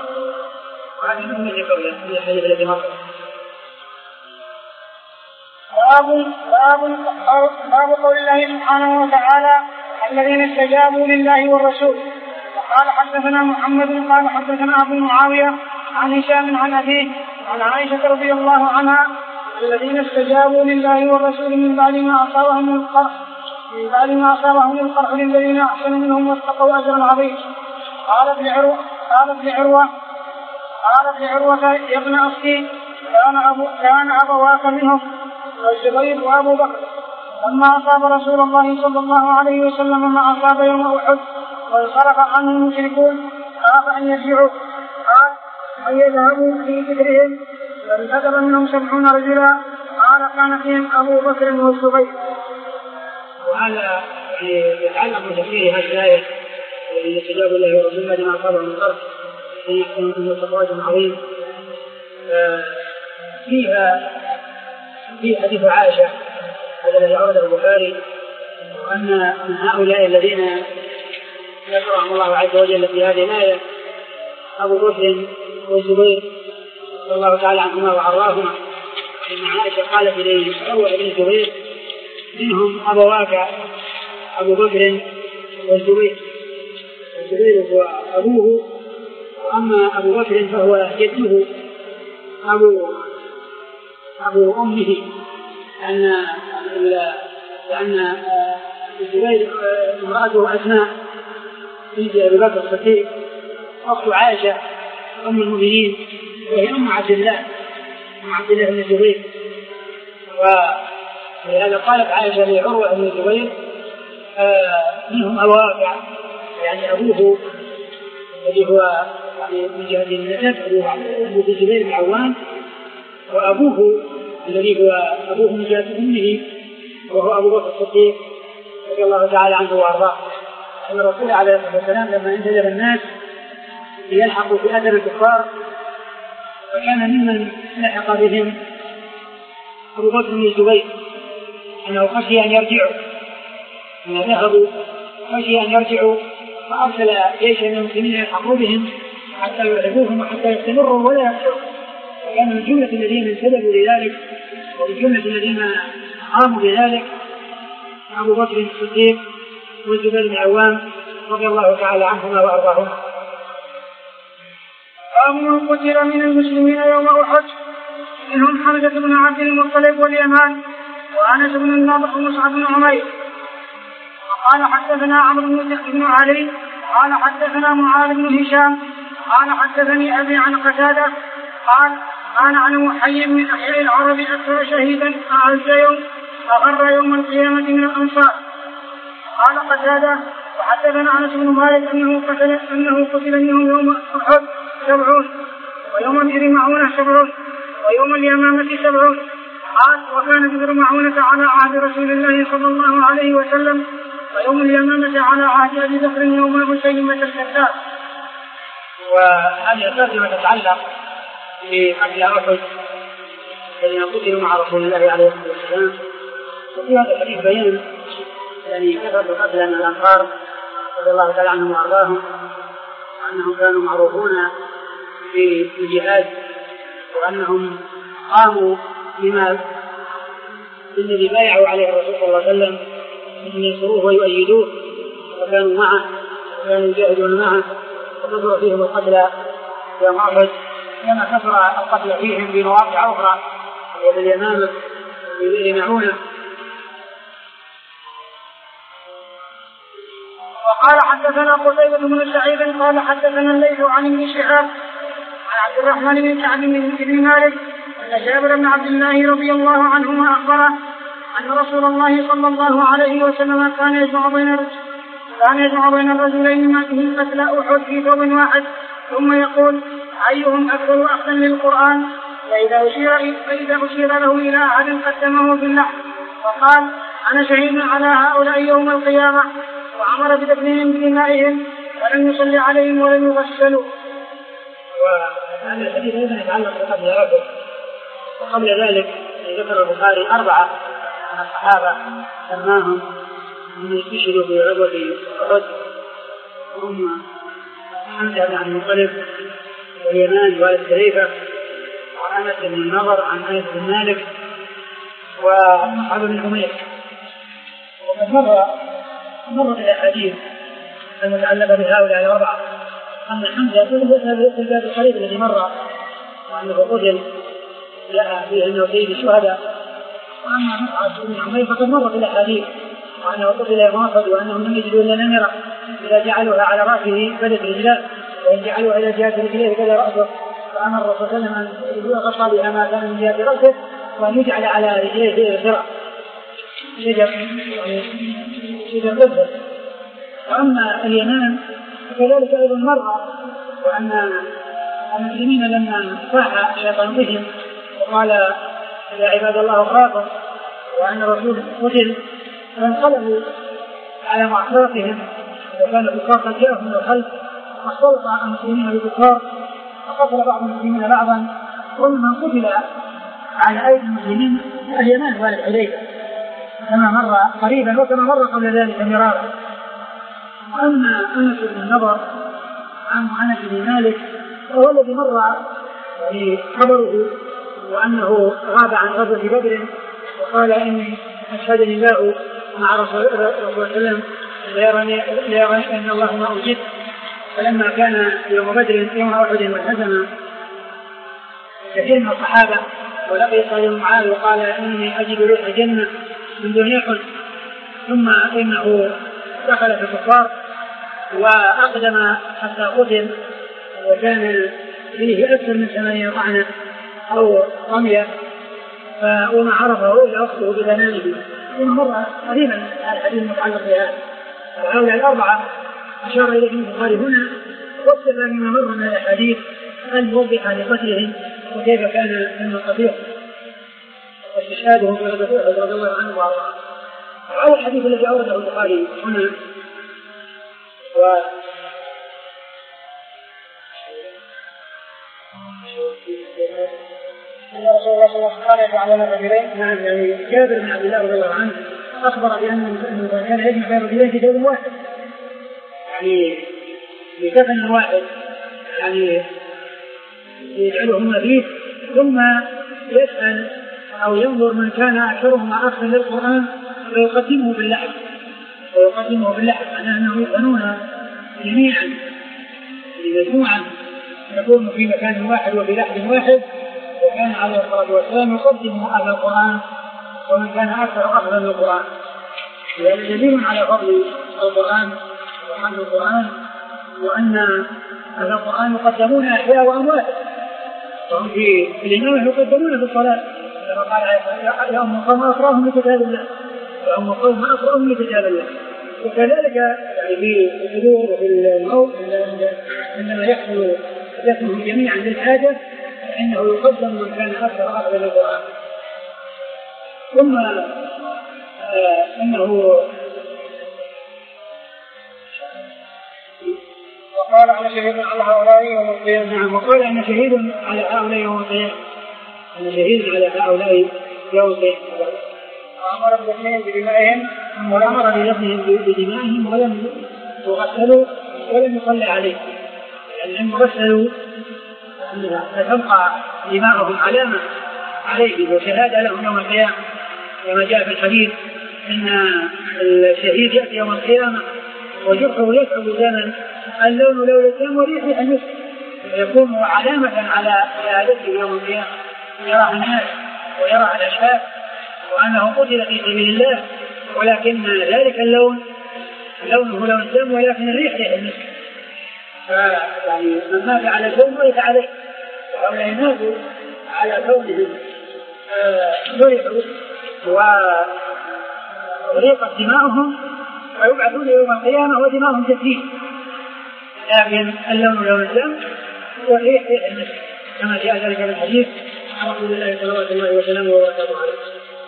باب باب باب قول الله سبحانه وتعالى: الذين استجابوا لله والرسول. وقال حدثنا محمد قال حدثنا ابو معاويه عن هشام عن ابيه عن عائشه رضي الله عنها: الذين استجابوا لله والرسول من بعد ما اصابهم القرح من بعد ما اصابهم القرح للذين احسنوا منهم واتقوا اجرا عظيما. قال ابن عروه قال ابن عروه قال ابن عروه يا ابن اختي كان ابو كان ابواك منهم الزبير وابو بكر لما اصاب رسول الله صلى الله عليه وسلم ما اصاب يوم احد وانصرف عنه المشركون خاف ان يرجعوا قال: ان يذهبوا في ذكرهم فانتدب منهم سبعون رجلا قال: كان فيهم ابو بكر والزبير. وهذا يتعلق بتفسير هذه الآية التي استجاب الله ورسوله لما أصابه من الأرض أن يحكم من تقوات عظيم. فيها في حديث عائشة هذا الذي أورده البخاري وأن من هؤلاء الذين ذكرهم الله عز وجل في هذه الآية أبو بكر والزبير رضي الله تعالى عنهما وأرضاهما. إن عائشة قالت إليه أول ابن الزبير منهم أبواك أبو بكر والزبير. الزبير هو أبوه وأما أبو بكر فهو جده أبو أبو أمه لأن لأن الزبير امرأته أسماء بنت أبي بكر الصديق أخت عائشة أم المؤمنين وهي أم عبد الله أم عبد الله بن الزبير. ولهذا قالت عائشة لعروة بن الزبير منهم أبواك يعني أبوه الذي هو من جهة النسب أبوه الزبير بن عوام وأبوه الذي هو أبوه من جهة أمه وهو أبو بكر الصديق رضي الله تعالى عنه وأرضاه. أن الرسول عليه الصلاة والسلام لما انتدب الناس ليلحقوا في أثر الكفار فكان ممن لحق بهم أبو بكر بن الزبير أنه خشي أن يرجعوا لما ذهبوا خشي أن يرجعوا فأرسل جيشا من المسلمين يلحقوا بهم حتى يعرفوهم وحتى يستمروا ولا يرجعوا. وكان من جملة الذين انتدبوا لذلك ومن جملة الذين قاموا بذلك أبو بكر الصديق والزبير بن عوام رضي الله تعالى عنهما وأرضاهما. من قتل من المسلمين يوم أحد منهم حمزة بن عبد المطلب واليمان وأنس بن النضر ومصعب بن عمير. وقال حدثنا عمرو بن علي قال حدثنا معاذ بن هشام قال حدثني أبي عن قتادة قال كان عن حي من أحياء العرب أكثر شهيدا أعز يوم أغر يوم القيامة من الأنصار. قال قتادة وحدثنا أنس بن مالك أنه قتل أنه قتل منهم يوم أحد سبعون ويوم بدر معونة سبعون ويوم اليمامة سبعون. قال وكان بدر معونة على عهد رسول الله صلى الله عليه وسلم ويوم اليمامة على عهد أبي بكر يوم مسيلمة الكذاب. وهذه الترجمة تتعلق بقتل أحد الذين قتلوا مع رسول الله عليه الصلاة والسلام. وفي هذا الحديث بيان يعني كثرة قتل من الأنصار رضي الله تعالى عنهم وأرضاهم وأنهم كانوا معروفون في الجهاد وأنهم قاموا بما الذي بايعوا عليه الرسول صلى الله عليه وسلم أن ينصروه ويؤيدوه وكانوا معه وكانوا يجاهدون معه وكثر فيهم القتل يوم أحد كما كثر القتل فيهم في مواقع أخرى وفي اليمامة في بئر معونة. وقال حدثنا قتيبة بن سعيد قال حدثنا الليث عن ابن شهاب عن عبد الرحمن بن كعب بن مالك أن جابر بن عبد الله رضي الله عنهما أخبره أن رسول الله صلى الله عليه وسلم كان يجمع بين كان يجمع بين الرجلين من قتل أحد في ثوب واحد ثم يقول أيهم أكثر أخذا للقرآن فإذا أشير فإذا أشير له إلى أحد قدمه باللحم وقال أنا شهيد على هؤلاء يوم القيامة وأمر بدفنهم بدمائهم ولم يصلي عليهم ولم يغسلوا. وهذا الحديث أيضا يتعلق بقتل أحد. وقبل ذلك ذكر البخاري أربعة من الصحابة سماهم من استشهدوا في غزوة أحد هم حمزة بن المطلب واليمان والد حذيفة وأنس بن النضر عن أنس بن مالك ومصعب بن عمير. وقد مر مرت الأحاديث المتعلقة بهؤلاء الأربعة. أما حمزة في الباب القريب الذي مر وأنه قتل جاء فيه أنه سيد الشهداء. وأما مصعب بن عمير فقد مرت الأحاديث وأنه قتل يوم أحد وأنهم لم يجدوا إلا نمرة إذا جعلوها على رأسه بدت رجلاه وإن جعلوها إلى جهة رجليه بدا رأسه. فأمر الرسول صلى الله عليه وسلم أن يغطى بها ما كان من جهة رأسه وأن يجعل على رجليه في الغراء شجر شجر لبه. وأما اليمام فكذلك أيضا مرة وأن المسلمين لما صاح الشيطان بهم وقال يا عباد الله خافوا وأن الرسول قتل فانقلبوا على معصرتهم وكان الكفار قد جاءهم من الخلف واختلط المسلمين بالكفار فقتل بعض المسلمين بعضا ومن قتل على أيدي المسلمين اليمان والد حذيفة كما مر قريبا وكما مر قبل ذلك مرارا. أما أنس بن النضر عن أنس بن مالك وهو الذي مر في خبره وأنه غاب عن غزوة بدر وقال إني أشهدني الله مع رسول الله صلى الله عليه وسلم ليرني أن الله ما أجد. فلما كان يوم بدر يوم أحد وانهزم كثير من الصحابة ولقي صالح بن معاذ وقال إني أجد ريح الجنة من دون يحد ثم إنه دخل في الكفار وأقدم حتى قتل وكان فيه أكثر من ثمانية طعنة أو رمية وما عرفه إلا أخذه ببنانه. ثم مر قريبا الحديث المتعلق بهذا. هؤلاء الأربعة أشار إليهم البخاري هنا وابتدأ مما مر من الحديث الموضحة لقتلهم وكيف كان من قتلهم واستشهادهم ورضي الله عنه وأرضاه. وعلى الحديث الذي أورده البخاري هنا و أن رسول الله صلى الله عليه وسلم قال يجعلون الرجلين. نعم يعني جابر بن عبد الله رضي الله عنه أخبر بأنه كان يجمع بين الرجلين في ثوب واحد يعني بكفن واحد يعني يجعلهما فيه ثم يسأل أو ينظر من كان أكثرهما أخذا للقرآن ويقدمه باللحم ويقدمه باللحم معناه أنه يكونون جميعا مجموعا يكون في مكان واحد وفي لحم واحد. وكان عليه الصلاة والسلام يقدم أهل القرآن ومن كان أكثر أخذا للقرآن لأن دليل على فضل القرآن وحمد القرآن وأن أهل القرآن يقدمون أحياء وأموات وهم في الإمامة يقدمون في الصلاة كما قال يا أم القوم أقرأهم لكتاب الله يا أم القوم أقرأهم لكتاب الله. وكذلك يعني في الحضور وفي الموت عندما يحصل جسمهم جميعا للحاجة فإنه يقدم من كان أكثر أخذا للقرآن. ثم آه إنه وقال أنا شهيد على هؤلاء يوم القيامة. نعم وقال أنا شهيد على هؤلاء يوم القيامة أنا شهيد على هؤلاء يوم القيامة. وأمر بدفنهم بدمائهم وأمر بدفنهم بدمائهم ولم يغسلوا ولم يصلى عليه يعني لم يغسلوا فتبقى دماءهم علامة عليه وشهادة لهم يوم القيامة كما جاء في الحديث إن الشهيد يأتي يوم القيامة وجرحه يسعد دما اللون لون الدم وريح المسك ويكون علامة على شهادته يوم القيامة يراها الناس ويراها الأشهاد وأنه قتل في سبيل الله ولكن ذلك اللون لونه لون الدم ولكن الريح ريح المسك. فيعني من مات على كون مات عليه وهؤلاء ماتوا على كونهم ضربوا وريقت دماؤهم ويبعثون يوم القيامة ودماؤهم تسيل لكن اللون لون الدم والريح ريح المسك كما جاء ذلك في الحديث عن رسول الله صلى الله عليه وسلم وبركاته عليه.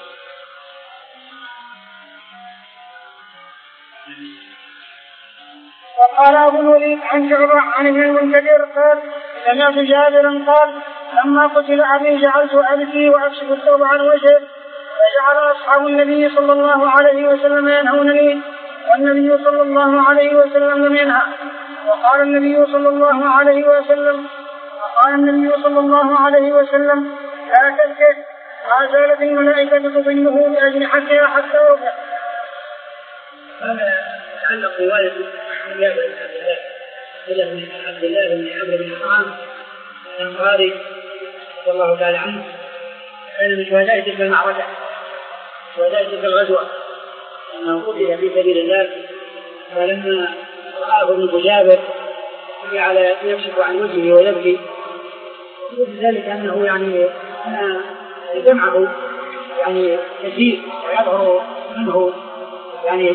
وقال أبو الوليد عن شعبة عن ابن المنكدر قال سمعت جابرا قال لما قتل أبي جعلت أبكي وأكشف الثوب عن وجهه فجعل أصحاب النبي صلى الله عليه وسلم ينهونني والنبي صلى الله عليه وسلم لم ينهى. وقال النبي صلى الله عليه وسلم وقال النبي صلى الله عليه وسلم لا تبكي ما زالت الملائكة تظنه بأجنحتها حتى وقع. هذا يتعلق برواية جابر بن عبد الله بن عبد الله بن عمرو بن حرام الأنصاري رضي الله تعالى عنه كان من شهداء تلك المعركة شهداء تلك الغزوة أنه قتل في سبيل الله. فلما رآه ابن جابر جعل يكشف عن وجهه ويبكي ذلك أنه يعني أن دمعه يعني كثير ويظهر منه يعني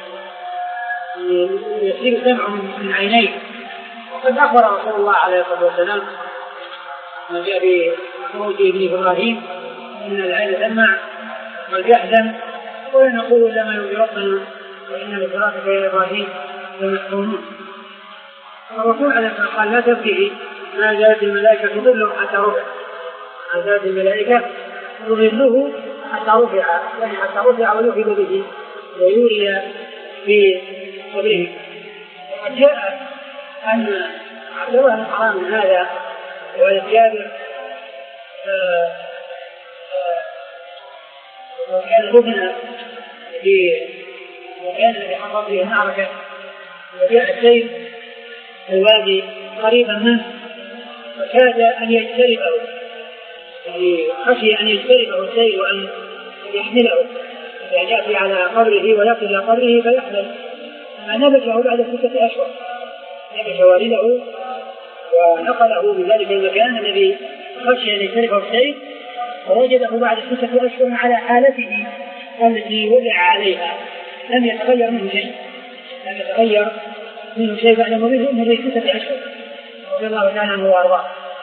يصير دمع من عينيه. وقد أخبر رسول الله عليه الصلاة والسلام ما جاء بموت ابن إبراهيم إن العين دمع واليحزن ولا نقول لما يرضي ربنا وإن بصراطك يا إبراهيم لمحرومون. الرسول عليه الصلاة والسلام قال لا تبكي ما زالت الملائكة تظله حتى رفع، ما زالت الملائكة تظله حتى رفع، يعني حتى رفع ويوحد به ويوري في قبره. وقد جاء أن عبد الله بن حرام هذا وعلى جابر وكان ربنا في وكان الذي حصل فيه المعركة وجاء السيف الوادي قريبا منه فكاد أن يجتربه، يعني خشي أن يجتربه السيف وأن يحمله فيأتي على قبره ويصل إلى قبره فيحمل، فنبشه بعد ستة أشهر، نبش والده ونقله بذلك المكان الذي خشي أن يجتربه السيف ووجده بعد ستة أشهر على حالته التي وضع عليها، لم يتغير منه شيء، لم يتغير منه شيء بعد مضي ستة أشهر رضي الله تعالى عنه وأرضاه.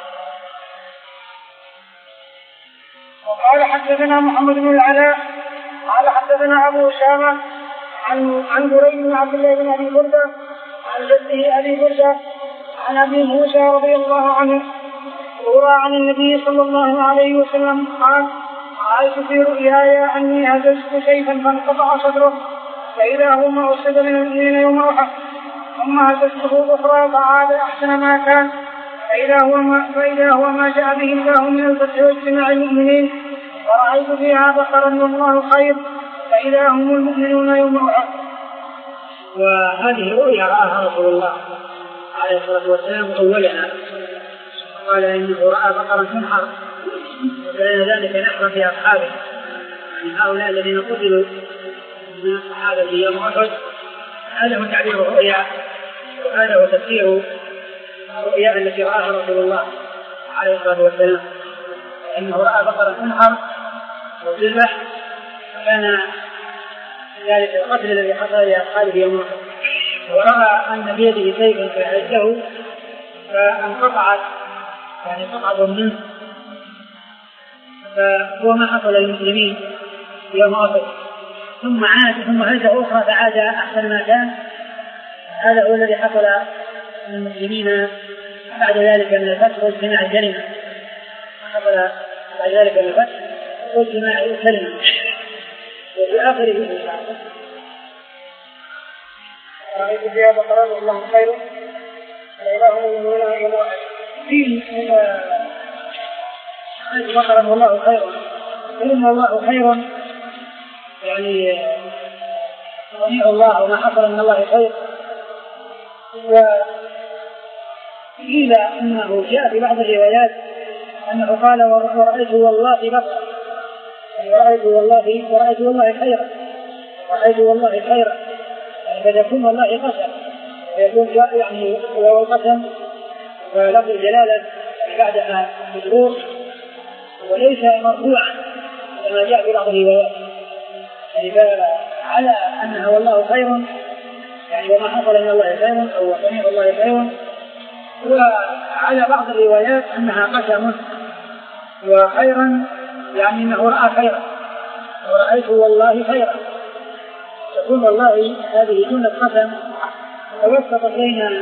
وقال حدثنا محمد بن العلاء قال حدثنا أبو أسامة عن عن بريد بن عبد الله بن أبي بردة عن جده أبي بردة عن أبي موسى رضي الله عنه روى عن النبي صلى الله عليه وسلم قال: رأيت في رؤياي أني هززت سيفا فانقطع صدره فإذا هو ما أصيب من المؤمنين يوم أحد، ثم هززته أخرى فعاد أحسن ما كان فإذا هو ما, فإذا هو ما جاء به الله من الفتح واجتماع المؤمنين، ورأيت فيها بقرا والله خير فإذا هم المؤمنون يوم أحد. وهذه الرؤيا رآها رسول الله عليه الصلاة والسلام أولها، قال إنه رأى بقرا تنحر وكان ذلك نحرا في أصحابه، يعني هؤلاء الذين قتلوا من الصحابة يوم أحد. هذا هو تعبير الرؤيا وهذا هو تفسير الرؤيا التي رآها رسول الله عليه الصلاة والسلام، إنه رأى بقرا تنحر وتذبح، كان ذلك القتل الذي حصل لأصحابه يوم أحد، ورأى أن بيده سيفا فهزه فانقطعت يعني قطعة منه، فهو ما حصل للمسلمين يوم أحد، ثم عاد ثم هزه أخرى فعاد أحسن ما كان. هذا هو الذي حصل للمسلمين بعد ذلك من الفتح واجتماع الكلمة، حصل بعد ذلك من الفتح واجتماع الكلمة. وفي آخره رأيت فيها بقرا والله خير فإذا هم المؤمنون يوم أحد. في بقرا والله خير، إن الله خير يعني صنيع الله وما حصل من الله خير. وقيل انه جاء في بعض الروايات انه قال ورأيت والله بقرا، ورأيت والله ورأيت والله خيرا، رأيت والله خيرا، يعني فيكون والله قسم، فيكون يعني وهو قسم ولفظ الجلاله بعدها مشروط وليس مرفوعا كما جاء في بعض الروايات، على أنها والله خير يعني وما حصل من الله خير أو صنيع الله خير. وعلى بعض الروايات أنها قسم وخيرا يعني أنه رأى خيرا ورأيت والله خيرا، تكون والله هذه جملة قسم توسط بين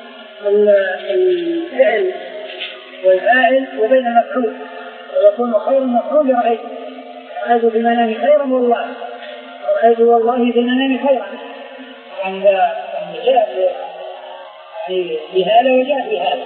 الفعل والفاعل وبين المفعول، ويكون خير مفعول لرأيت، رأيت في المنام خيرا والله، رأيت والله في المنام خيرا، يعني جاء بهذا وجاء بهذا.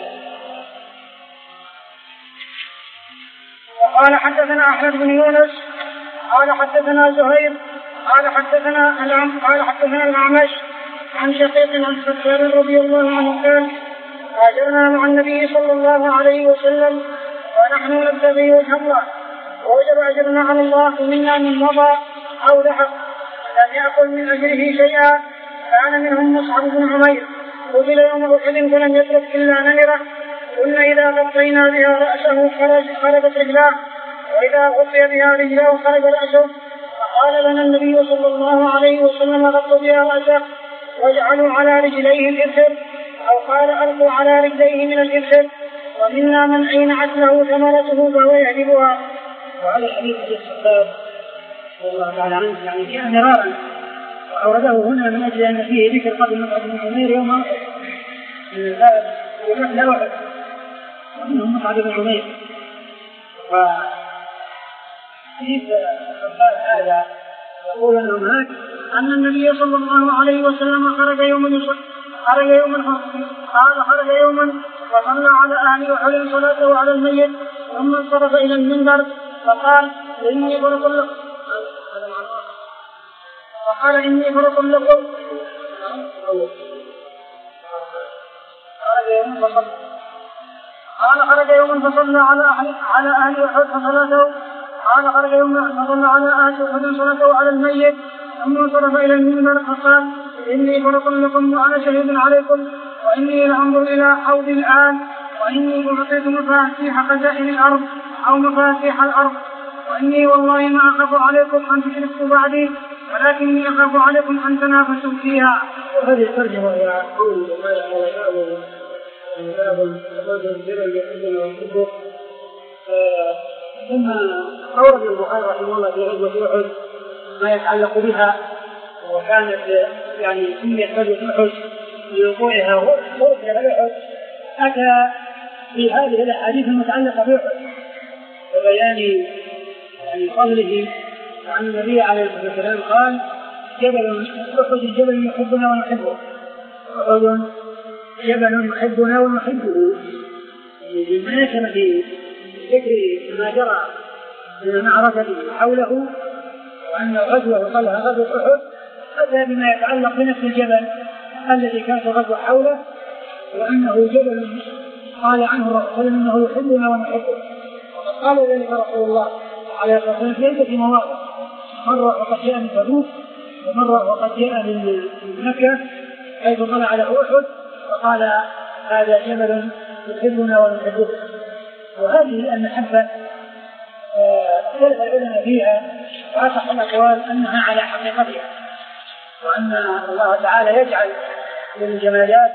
وقال حدثنا أحمد بن يونس قال حدثنا زهير قال حدثنا العم قال حدثنا الأعمش عن شقيق عن سفيان رضي الله عنه قال: هاجرنا مع النبي صلى الله عليه وسلم ونحن نبتغي وجه الله، ووجب أجرنا على الله منا من مضى أو لحق، لم يأكل من أجره شيئا. كان منهم مصعب بن عمير قتل يوم أحد فلم يترك إلا نمرة، قلنا إذا غطينا بها رأسه خرجت رجلاه، وإذا غطي بها رجلاه خرج رأسه. فقال لنا النبي صلى الله عليه وسلم: غطوا بها رأسه واجعلوا على رجليه الإبسر، أو قال: ألقوا على رجليه من الإبسر. ومنا من أينعت له ثمرته فهو يهدبها. وعلى حديث الصحابة رضي الله تعالى عنه يعني جاء مرارا وأورده هنا من أجل أن فيه ذكر قتل مصعب بن عمير يوم أحد وقتل أحد ومنهم مصعب بن عمير. وحديث هذا يقول أنه هناك أن النبي صلى الله عليه وسلم خرج يوما خرج يوما قال خرج يوما وصلى على أهل أحد صلاته على الميت ثم انصرف إلى المنبر فقال إني فرط لكم فقال إني فرط لكم قال خرج يوما فصلى على أهل على أهل أحد فصلاته قال خرج يوما فصلى على أهل أحد صلاته على الميت ثم انصرف إلى المنبر فقال إني فرط لكم وأنا شهيد عليكم وإني لأنظر إلى حوض الآن وإني أعطيت مفاتيح خزائن الأرض أو مفاتيح الأرض وإني والله ما أخاف عليكم أن تشركوا بعدي ولكني أخاف عليكم أن تنافسوا فيها. وهذه الترجمة هي قول ما يعمل باب الرجل جبل يحبنا ويحبه. ثم أورد البخاري رحمه الله في غزوة أحد ما يتعلق بها وكانت يعني سميت غزوة أحد لوقوعها وقوع أحد. أتى في هذه الأحاديث المتعلقة بأحد وبيان يعني فضله عن النبي عليه الصلاة والسلام قال جبل أحد جبل يحبنا ونحبه أحد جبل يحبنا ونحبه بالمناسبة ذكر ما جرى من المعركة حوله وأن الغزوة وصلها غزوة أحد أتى بما يتعلق بنفس الجبل الذي كانت الغزوة حوله وأنه جبل قال عنه الرسول أنه يحبنا ونحبه. قال ذلك رسول الله عليه الصلاة والسلام في عدة مواضع مرة وقد جاء من تبوك ومرة وقد جاء من مكة حيث طلع على أحد وقال هذا جبل يحبنا ونحبه. وهذه المحبة اختلف العلماء فيها وأصح الأقوال أنها على حقيقتها وأن الله تعالى يجعل للجمالات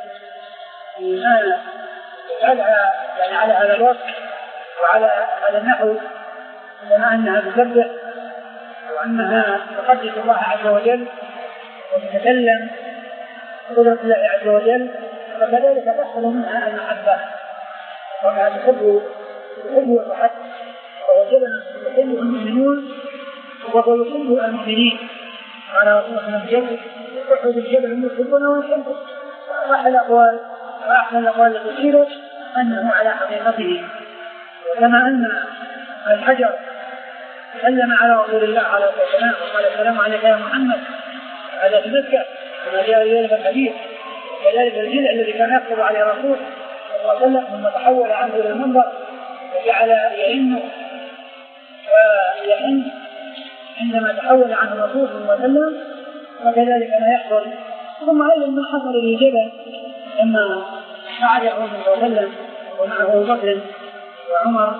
ما يجعلها يعني على هذا الوصف وعلى هذا النحو كما أنها تسبح وأنها تقدس الله عز وجل وتتكلم قدرة الله عز وجل فكذلك تحصل منها المحبة وما تحب تحب وتحب وهو جبل يحبه المؤمنون وهو يحب المؤمنين على رسول الله الجبل يحب الجبل يحبنا ونحبه. وأحد الأقوال وأحد الأقوال التي تشير أنه على حقيقته كما أن الحجر سلم على رسول الله عليه الصلاة والسلام وقال السلام عليك يا محمد هذا في مكة كما جاء ذلك الحديث وذلك الجزء الذي كان يكتب عليه الرسول صلى الله عليه وسلم ثم تحول عنه إلى المنبر وجعل يئن ويحن عندما تحول عنه الرسول صلى الله عليه وسلم وكذلك ما يحصل. ثم أيضا ما حصل للجبل لما قعد الرسول صلى الله عليه وسلم ومعه أبو بكر وعمر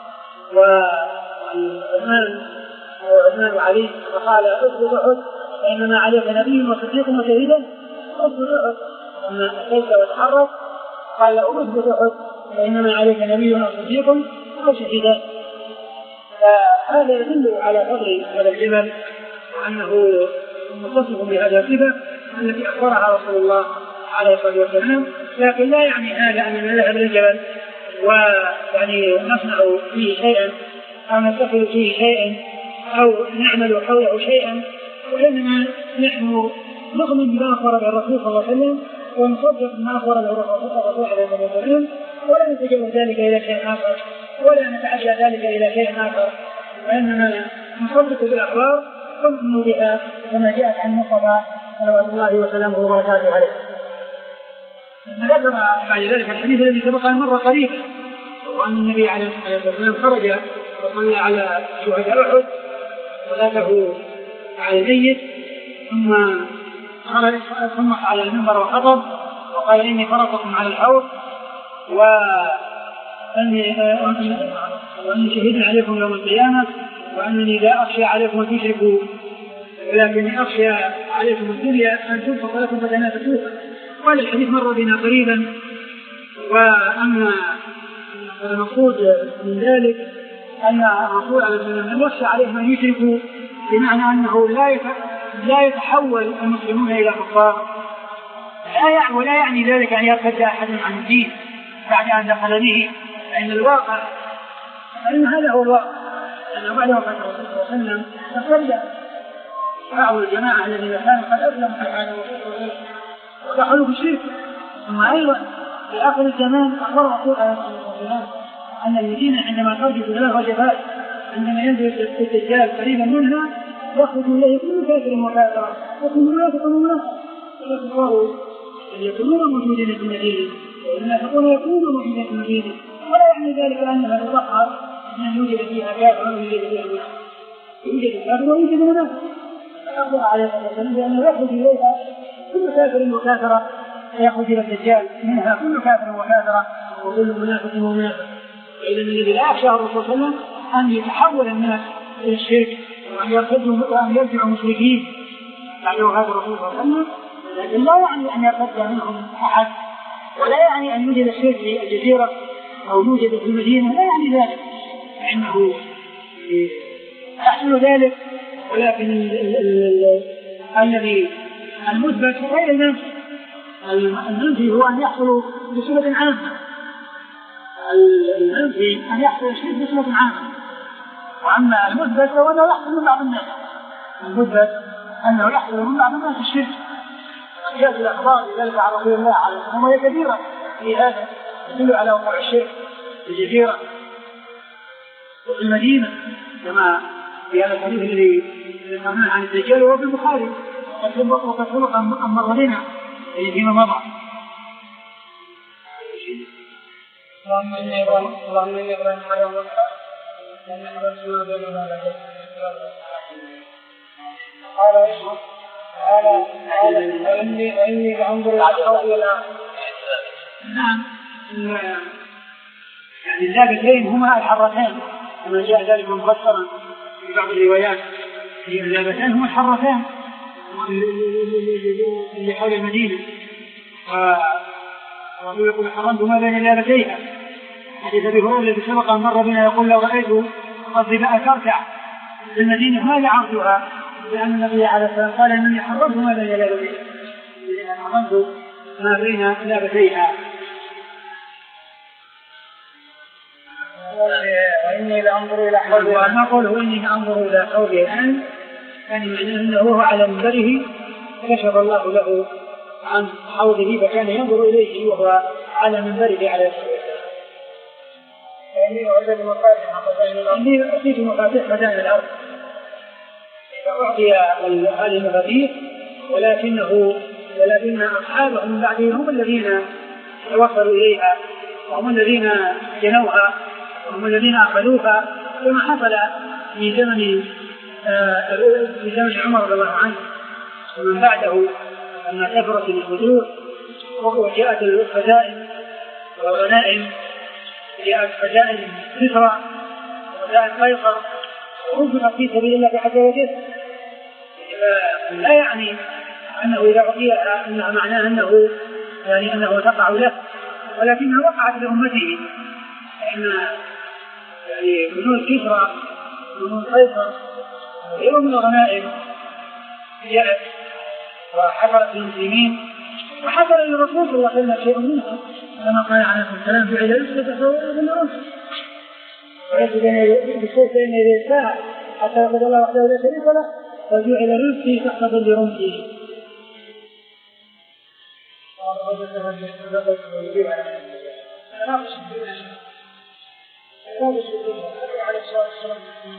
وعثمان وعثمان وعلي فقال اصبر أحد فإنما عليك نبي وصديق وشهيدا اصبر أحد. لما أتيت وتحرك قال له اصبر أحد فإنما عليك نبي وصديق وشهيدا. فهذا يدل على فضل هذا الجبل وأنه متصف بهذا الصفة التي أخبرها رسول الله عليه الصلاة والسلام. لكن لا يعني هذا أن نذهب للجبل ويعني نصنع فيه شيئا أو نتخذ فيه شيئا أو نعمل حوله شيئا وإنما نحن نؤمن بما أخبر به الرسول صلى الله عليه وسلم ونصدق ما أخبر به الرسول عليه الصلاة والسلام ولا نتجاوز ذلك إلى شيء آخر ولا نتعدى ذلك إلى شيء آخر وإنما نصدق بالأخبار ونؤمن بها كما جاءت عن المصطفى صلوات الله وسلامه وبركاته عليه. ذكر بعد ذلك الحديث الذي سبق مرة قريبا وأن النبي عليه الصلاة والسلام خرج وصلى على شهداء أحد وذاته على الميت ثم خرج ثم على المنبر وخطب وقال إني فرطكم على الحوض وأني وأني شهيد عليكم يوم القيامة وأنني لا أخشى عليكم أن تشركوا ولكني أخشى عليكم الدنيا أن تنفق لكم فتنافسوها. قال الحديث مر بنا قريبا. وأما المقصود من ذلك أن الرسول عليه الصلاة والسلام لم يخشى عليهم أن يشركوا بمعنى أنه لا لا يتحول المسلمون إلى كفار، لا يعني ولا يعني ذلك أن يرتد أحد عن الدين بعد أن دخل به، لأن الواقع أن هذا هو الواقع، أن بعد وفاة الرسول صلى الله عليه وسلم تفرد بعض الجماعة الذين كانوا قد أسلموا في هذا الوقت ودخلوا في الشرك. ثم أيضا في آخر الزمان أخبر الرسول عليه الصلاة والسلام أن المدينة عندما ترجع ثلاث وجبات عندما ينزل الدجال قريبا منها يخرج إليه كل كافر وكافر وكل منافق ومنافق، فالكفار يكونون موجودين في المدينة والمنافقون يكونون موجودين في المدينة، ولا يعني ذلك أنها تظهر أن يوجد فيها كافر ويوجد فيها منافق، يوجد كافر ويوجد منافق. فأخبر عليه الصلاة والسلام بأنه يخرج إليها كل كافر وكافرة، يخرج إلى الدجال منها كل كافر وكافرة وكل منافق ومنافق. وإذا الذي لا يخشى الرسول صلى الله عليه وسلم أن يتحول الناس إلى الشرك وأن يرتدوا وأن يرجعوا مشركين بعد وفاة الرسول صلى الله عليه وسلم، لكن لا يعني أن يرتد منهم أحد، ولا يعني أن يوجد الشرك في الجزيرة أو يوجد في المدينة، لا يعني ذلك، فإنه يحصل ذلك. ولكن الذي المثبت غير المنفي، المنفي هو أن يحصل بصورة عامة، المنفي أن يحصل الشرك بصورة عامة، وأما المثبت هو أنه يحصل من بعض الناس، المثبت أنه يحصل من بعض الناس الشرك. جاءت الأخبار لذلك عن رسول الله عليه الصلاة والسلام وهي كثيرة في هذا تدل على وقوع الشرك في الجزيرة وفي المدينة، كما في هذا الحديث الذي ذكرناه عن الدجال وهو في البخاري وقد سبق أن مر بنا فيما مضى. اللهم إني اللهم إني إبراهيم حرم لأن أحببت ما بين ولدي قال اشهد قال قال وإني وإني لأنظر إلى قومي الآن. نعم، يعني اللابتين هما الحرتان كما جاء ذلك مفسرا في بعض الروايات، اللابتان هما الحرتان اللي حول المدينة، ويقول حرمت ما بين لابتيها. حديث أبي هريرة الذي سبق أن مر بنا يقول لو رأيت الظباء ترتع في المدينة ما لعرضها، لأن النبي عليه الصلاة والسلام قال إنني حرمت ما بين لابتيها، حرمت ما بين لابتيها. وإني لأنظر إلى حوضي، وما قوله إني لأنظر إلى حوضي الآن كان معناه أنه وهو على منبره كشف الله له عن حوضه فكان ينظر إليه وهو على منبره عليه الصلاة والسلام. وإني أعطيت مفاتيح خزائن إني أعطيت مفاتيح خزائن الأرض، فأعطي هذه المفاتيح ولكنه ولكن أصحابه من بعدهم هم الذين وصلوا إليها وهم الذين جنوها وهم الذين أخذوها، كما حصل في زمن في زمن عمر رضي الله عنه ومن بعده لما كثرت الفتوح وجاءت الخزائن والغنائم، جاءت خزائن كسرى وخزائن قيصر وأنفقت في سبيل الله حتى وجدت، لا يعني أنه إذا أعطيها أنها معناه أنه يعني أنه تقع له، ولكنها وقعت لأمته، لأن يعني كنوز كسرى كنوز قيصر غير من الغنائم جاءت وحفرت المسلمين، وحصل للرسول صلى الله عليه وسلم شيء منها كما قال عليه الصلاة والسلام جعل يسجد فهو بالرمح ويسجد بالسيف بين يدي الساعة حتى يقول الله وحده لا شريك له وجعل رزقي تحت ظل رمحه. عليه الصلاة والسلام